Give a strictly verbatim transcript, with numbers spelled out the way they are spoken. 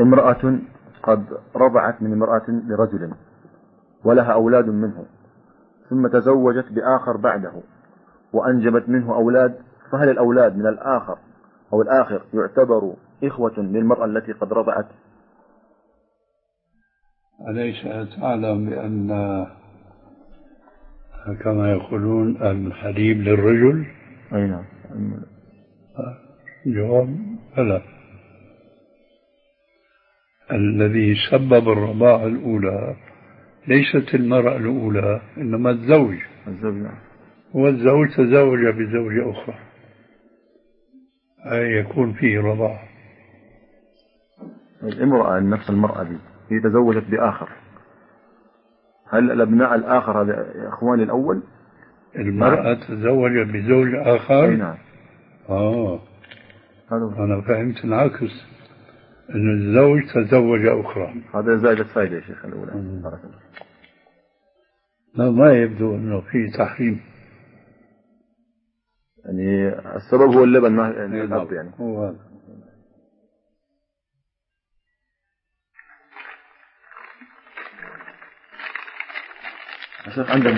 امرأة قد رضعت من امرأة لرجل ولها أولاد منه، ثم تزوجت بآخر بعده وأنجبت منه أولاد، فهل الأولاد من الآخر أو الآخر يعتبروا إخوة للمرأة التي قد رضعت؟ أليس تعلم بأن كما يقولون الحليب للرجل؟ أي نعم. الجواب لا. الذي سبب الرضاعة الأولى ليست المرأة الأولى إنما الزوج. الزوج نعم. والزوج تزوج بزوجة أخرى أي يكون فيه رضاعة. الامرأة نفس المرأة دي هي تزوجت بآخر، هل الأبناء الآخر هذا إخوان الأول؟ المرأة تزوجت بزوج آخر؟ أي نعم. آه أنا فهمت العكس، أن الزوج تزوج أخرى. هذا زائدة فائدة يا شيخ الأولى. لا ما يبدو أنه في تحريم، يعني السبب هو اللبن الأب يعني هو هذا. شيخ عندنا